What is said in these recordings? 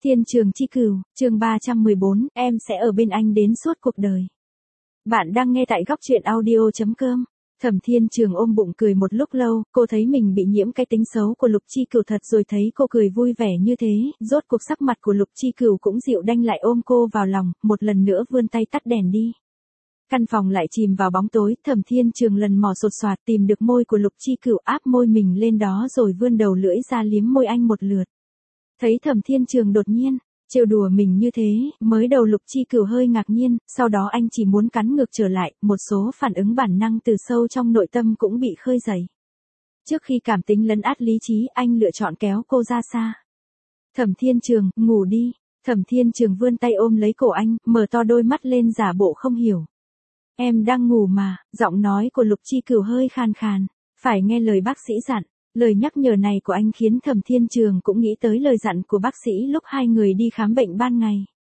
Thiên Trường Chi Cửu, chương 314, em sẽ ở bên anh đến suốt cuộc đời. Bạn đang nghe tại góc truyện audio.com. Thẩm Thiên Trường ôm bụng cười một lúc lâu, cô thấy mình bị nhiễm cái tính xấu của Lục Chi Cửu thật rồi thấy cô cười vui vẻ như thế, rốt cuộc sắc mặt của Lục Chi Cửu cũng dịu đanh lại ôm cô vào lòng, một lần nữa vươn tay tắt đèn đi. Căn phòng lại chìm vào bóng tối, Thẩm Thiên Trường lần mò sột soạt tìm được môi của Lục Chi Cửu áp môi mình lên đó rồi vươn đầu lưỡi ra liếm môi anh một lượt. Thấy Thẩm Thiên Trường đột nhiên trêu đùa mình như thế, mới đầu Lục Chi Cửu hơi ngạc nhiên, sau đó anh chỉ muốn cắn ngược trở lại, một số phản ứng bản năng từ sâu trong nội tâm cũng bị khơi dậy. Trước khi cảm tính lấn át lý trí, anh lựa chọn kéo cô ra xa. Thẩm Thiên Trường, ngủ đi. Thẩm Thiên Trường vươn tay ôm lấy cổ anh, mở to đôi mắt lên giả bộ không hiểu. Em đang ngủ mà, giọng nói của Lục Chi Cửu hơi khàn khàn, phải nghe lời bác sĩ dặn. Lời nhắc nhở này của anh khiến Thẩm Thiên Trường cũng nghĩ tới lời dặn của bác sĩ lúc hai người đi khám bệnh ban ngày.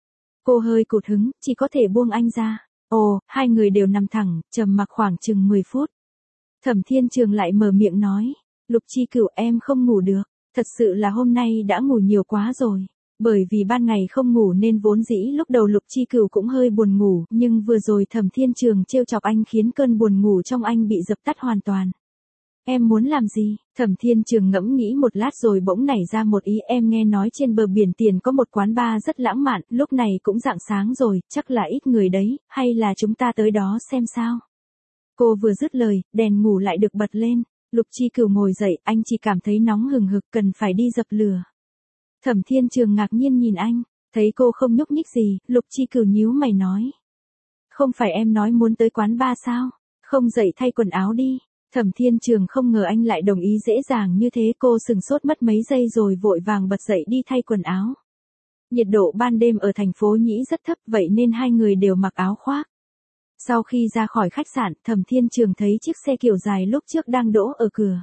Cô hơi cụt hứng, chỉ có thể buông anh ra. Ồ, hai người đều nằm thẳng, trầm mặc khoảng chừng 10 phút. Thẩm Thiên Trường lại mở miệng nói, Lục Chi Cửu em không ngủ được, thật sự là hôm nay đã ngủ nhiều quá rồi. Bởi vì ban ngày không ngủ nên vốn dĩ lúc đầu Lục Chi Cửu cũng hơi buồn ngủ, nhưng vừa rồi Thẩm Thiên Trường trêu chọc anh khiến cơn buồn ngủ trong anh bị dập tắt hoàn toàn. Em muốn làm gì? Thẩm Thiên Trường ngẫm nghĩ một lát rồi bỗng nảy ra một ý, em nghe nói trên bờ biển tiền có một quán bar rất lãng mạn, lúc này cũng rạng sáng rồi, chắc là ít người đấy, hay là chúng ta tới đó xem sao? Cô vừa dứt lời, đèn ngủ lại được bật lên, Lục Chi Cửu ngồi dậy, anh chỉ cảm thấy nóng hừng hực cần phải đi dập lửa. Thẩm Thiên Trường ngạc nhiên nhìn anh, thấy cô không nhúc nhích gì, Lục Chi Cửu nhíu mày nói. Không phải em nói muốn tới quán bar sao? Không dậy thay quần áo đi. Thẩm Thiên Trường không ngờ anh lại đồng ý dễ dàng như thế, cô sừng sốt mất mấy giây rồi vội vàng bật dậy đi thay quần áo. Nhiệt độ ban đêm ở thành phố Nhĩ rất thấp vậy nên hai người đều mặc áo khoác. Sau khi ra khỏi khách sạn, Thẩm Thiên Trường thấy chiếc xe kiểu dài lúc trước đang đỗ ở cửa.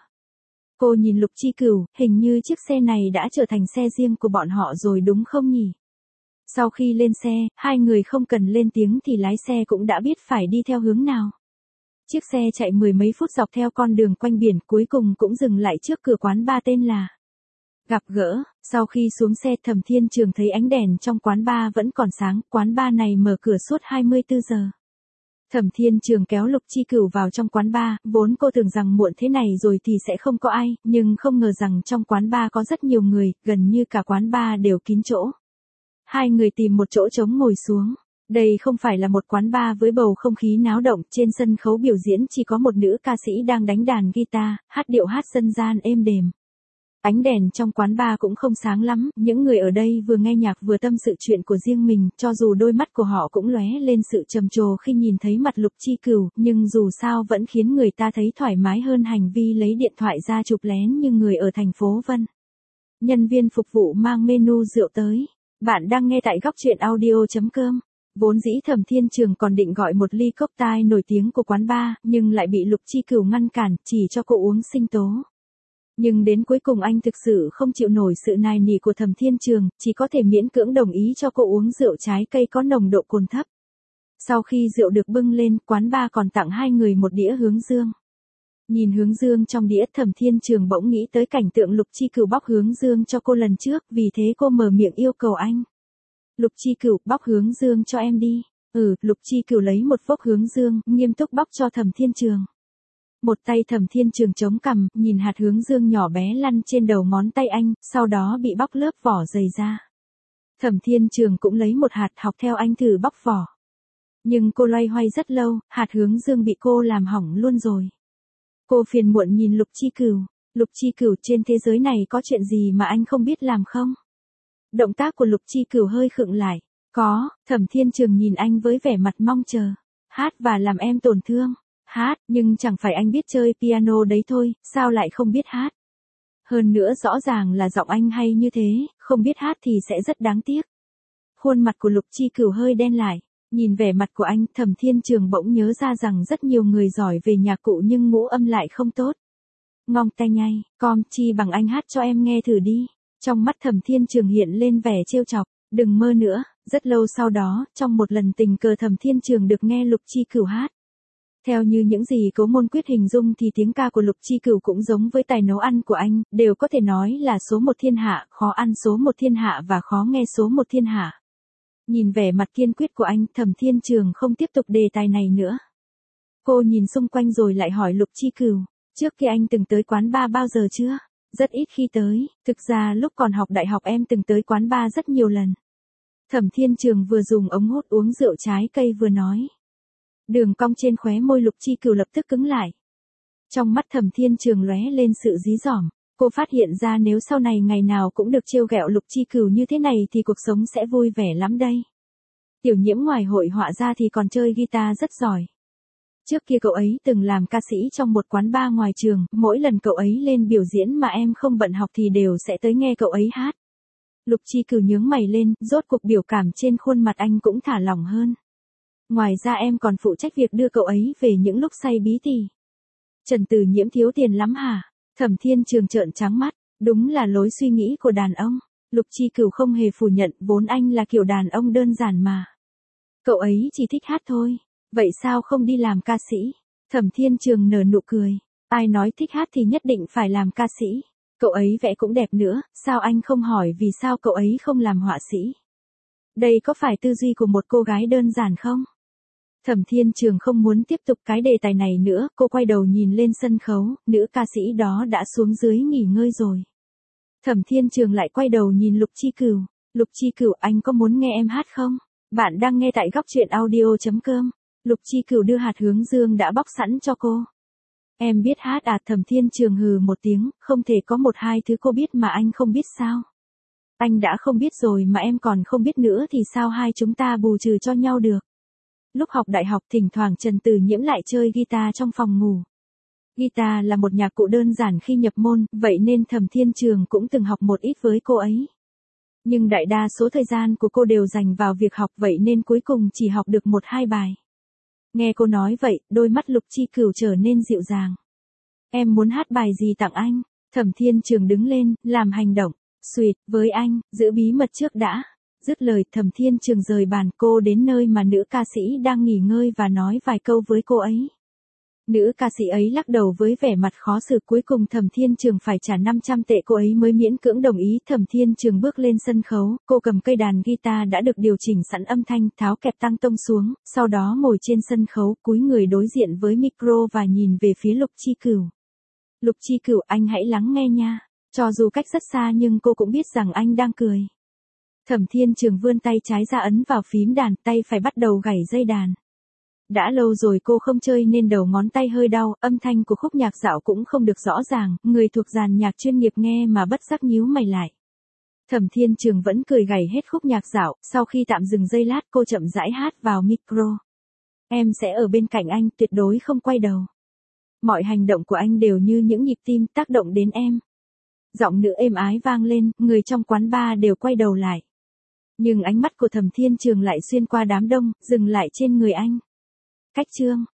Cô nhìn Lục Chi Cửu, hình như chiếc xe này đã trở thành xe riêng của bọn họ rồi đúng không nhỉ? Sau khi lên xe, hai người không cần lên tiếng thì lái xe cũng đã biết phải đi theo hướng nào. Chiếc xe chạy mười mấy phút dọc theo con đường quanh biển, cuối cùng cũng dừng lại trước cửa quán bar tên là Gặp Gỡ. Sau khi xuống xe, Thẩm Thiên Trường thấy ánh đèn trong quán bar vẫn còn sáng, quán bar này mở cửa suốt 24 giờ. Thẩm Thiên Trường kéo Lục Chi Cửu vào trong quán bar, vốn cô tưởng rằng muộn thế này rồi thì sẽ không có ai, nhưng không ngờ rằng trong quán bar có rất nhiều người, gần như cả quán bar đều kín chỗ. Hai người tìm một chỗ trống ngồi xuống. Đây không phải là một quán bar với bầu không khí náo động, trên sân khấu biểu diễn chỉ có một nữ ca sĩ đang đánh đàn guitar, hát điệu hát dân gian êm đềm. Ánh đèn trong quán bar cũng không sáng lắm, những người ở đây vừa nghe nhạc vừa tâm sự chuyện của riêng mình, cho dù đôi mắt của họ cũng lóe lên sự trầm trồ khi nhìn thấy mặt Lục Chi Cửu, nhưng dù sao vẫn khiến người ta thấy thoải mái hơn hành vi lấy điện thoại ra chụp lén như người ở thành phố Vân. Nhân viên phục vụ mang menu rượu tới. Bạn đang nghe tại góc truyện audio.com. Vốn dĩ Thẩm Thiên Trường còn định gọi một ly cocktail nổi tiếng của quán bar, nhưng lại bị Lục Chi Cửu ngăn cản, chỉ cho cô uống sinh tố. Nhưng đến cuối cùng anh thực sự không chịu nổi sự nài nỉ của Thẩm Thiên Trường, chỉ có thể miễn cưỡng đồng ý cho cô uống rượu trái cây có nồng độ cồn thấp. Sau khi rượu được bưng lên, quán bar còn tặng hai người một đĩa hướng dương. Nhìn hướng dương trong đĩa, Thẩm Thiên Trường bỗng nghĩ tới cảnh tượng Lục Chi Cửu bóc hướng dương cho cô lần trước, vì thế cô mở miệng yêu cầu anh. Lục Chi Cửu, bóc hướng dương cho em đi. Lục Chi Cửu lấy một vốc hướng dương, nghiêm túc bóc cho Thẩm Thiên Trường. Một tay Thẩm Thiên Trường chống cằm, nhìn hạt hướng dương nhỏ bé lăn trên đầu ngón tay anh, sau đó bị bóc lớp vỏ dày ra. Thẩm Thiên Trường cũng lấy một hạt học theo anh thử bóc vỏ. Nhưng cô loay hoay rất lâu, hạt hướng dương bị cô làm hỏng luôn rồi. Cô phiền muộn nhìn Lục Chi Cửu. Lục Chi Cửu, trên thế giới này có chuyện gì mà anh không biết làm không? Động tác của Lục Chi Cửu hơi khựng lại. Có. Thẩm Thiên Trường nhìn anh với vẻ mặt mong chờ. Hát và làm em tổn thương. Hát, nhưng chẳng phải anh biết chơi piano đấy thôi, sao lại không biết hát? Hơn nữa rõ ràng là giọng anh hay như thế, không biết hát thì sẽ rất đáng tiếc. Khuôn mặt của Lục Chi Cửu hơi đen lại. Nhìn vẻ mặt của anh, Thẩm Thiên Trường bỗng nhớ ra rằng rất nhiều người giỏi về nhạc cụ nhưng ngũ âm lại không tốt. Ngong tay nhây, com chi bằng anh hát cho em nghe thử đi. Trong mắt Thẩm Thiên Trường hiện lên vẻ trêu chọc, đừng mơ nữa. Rất lâu sau đó, trong một lần tình cờ Thẩm Thiên Trường được nghe Lục Chi Cửu hát. Theo như những gì Cố Môn Quyết hình dung thì tiếng ca của Lục Chi Cửu cũng giống với tài nấu ăn của anh, đều có thể nói là số một thiên hạ, khó ăn số một thiên hạ và khó nghe số một thiên hạ. Nhìn vẻ mặt kiên quyết của anh, Thẩm Thiên Trường không tiếp tục đề tài này nữa. Cô nhìn xung quanh rồi lại hỏi Lục Chi Cửu, trước kia anh từng tới quán bar bao giờ chưa? Rất ít khi tới, thực ra lúc còn học đại học em từng tới quán bar rất nhiều lần. Thẩm Thiên Trường vừa dùng ống hút uống rượu trái cây vừa nói. Đường cong trên khóe môi Lục Chi Cửu lập tức cứng lại. Trong mắt Thẩm Thiên Trường lóe lên sự dí dỏm, cô phát hiện ra nếu sau này ngày nào cũng được trêu ghẹo Lục Chi Cửu như thế này thì cuộc sống sẽ vui vẻ lắm đây. Tiểu Nhiễm ngoài hội họa ra thì còn chơi guitar rất giỏi. Trước kia cậu ấy từng làm ca sĩ trong một quán bar ngoài trường, mỗi lần cậu ấy lên biểu diễn mà em không bận học thì đều sẽ tới nghe cậu ấy hát. Lục Chi Cửu nhướng mày lên, rốt cuộc biểu cảm trên khuôn mặt anh cũng thả lỏng hơn. Ngoài ra em còn phụ trách việc đưa cậu ấy về những lúc say bí tỉ. Trần Tử Nhiễm thiếu tiền lắm hả? Thẩm Thiên Trường trợn trắng mắt, đúng là lối suy nghĩ của đàn ông. Lục Chi Cửu không hề phủ nhận, vốn anh là kiểu đàn ông đơn giản mà. Cậu ấy chỉ thích hát thôi, vậy sao không đi làm ca sĩ? Thẩm Thiên Trường nở nụ cười, ai nói thích hát thì nhất định phải làm ca sĩ? Cậu ấy vẽ cũng đẹp nữa, sao anh không hỏi vì sao cậu ấy không làm họa sĩ? Đây có phải tư duy của một cô gái đơn giản không? Thẩm Thiên Trường không muốn tiếp tục cái đề tài này nữa, cô quay đầu nhìn lên sân khấu, nữ ca sĩ đó đã xuống dưới nghỉ ngơi rồi. Thẩm Thiên Trường lại quay đầu nhìn Lục Chi Cửu, Lục Chi Cửu anh có muốn nghe em hát không? Bạn đang nghe tại góc truyện audio.com. Lục Chi Cửu đưa hạt hướng dương đã bóc sẵn cho cô. Em biết hát à? Thẩm Thiên Trường hừ một tiếng, không thể có một hai thứ cô biết mà anh không biết sao? Anh đã không biết rồi mà em còn không biết nữa thì sao hai chúng ta bù trừ cho nhau được? Lúc học đại học thỉnh thoảng Trần Tử Nhiễm lại chơi guitar trong phòng ngủ. Guitar là một nhạc cụ đơn giản khi nhập môn, vậy nên Thẩm Thiên Trường cũng từng học một ít với cô ấy. Nhưng đại đa số thời gian của cô đều dành vào việc học vậy nên cuối cùng chỉ học được 1-2 bài. Nghe cô nói vậy, đôi mắt Lục Chi Cửu trở nên dịu dàng. Em muốn hát bài gì tặng anh? Thẩm Thiên Trường đứng lên, làm hành động. Sweet, với anh, giữ bí mật trước đã. Dứt lời, Thẩm Thiên Trường rời bàn, cô đến nơi mà nữ ca sĩ đang nghỉ ngơi và nói vài câu với cô ấy. Nữ ca sĩ ấy lắc đầu với vẻ mặt khó xử, cuối cùng Thẩm Thiên Trường phải trả 500 tệ cô ấy mới miễn cưỡng đồng ý. Thẩm Thiên Trường bước lên sân khấu, cô cầm cây đàn guitar đã được điều chỉnh sẵn âm thanh, tháo kẹp tăng tông xuống, sau đó ngồi trên sân khấu, cúi người đối diện với micro và nhìn về phía Lục Chi Cửu. Lục Chi Cửu, anh hãy lắng nghe nha. Cho dù cách rất xa nhưng cô cũng biết rằng anh đang cười. Thẩm Thiên Trường vươn tay trái ra ấn vào phím đàn, tay phải bắt đầu gảy dây đàn. Đã lâu rồi cô không chơi nên đầu ngón tay hơi đau, âm thanh của khúc nhạc dạo cũng không được rõ ràng, người thuộc dàn nhạc chuyên nghiệp nghe mà bất giác nhíu mày lại. Thẩm Thiên Trường vẫn cười gảy hết khúc nhạc dạo, sau khi tạm dừng giây lát cô chậm rãi hát vào micro. Em sẽ ở bên cạnh anh, tuyệt đối không quay đầu. Mọi hành động của anh đều như những nhịp tim tác động đến em. Giọng nữ êm ái vang lên, người trong quán bar đều quay đầu lại. Nhưng ánh mắt của Thẩm Thiên Trường lại xuyên qua đám đông, dừng lại trên người anh. Cách chương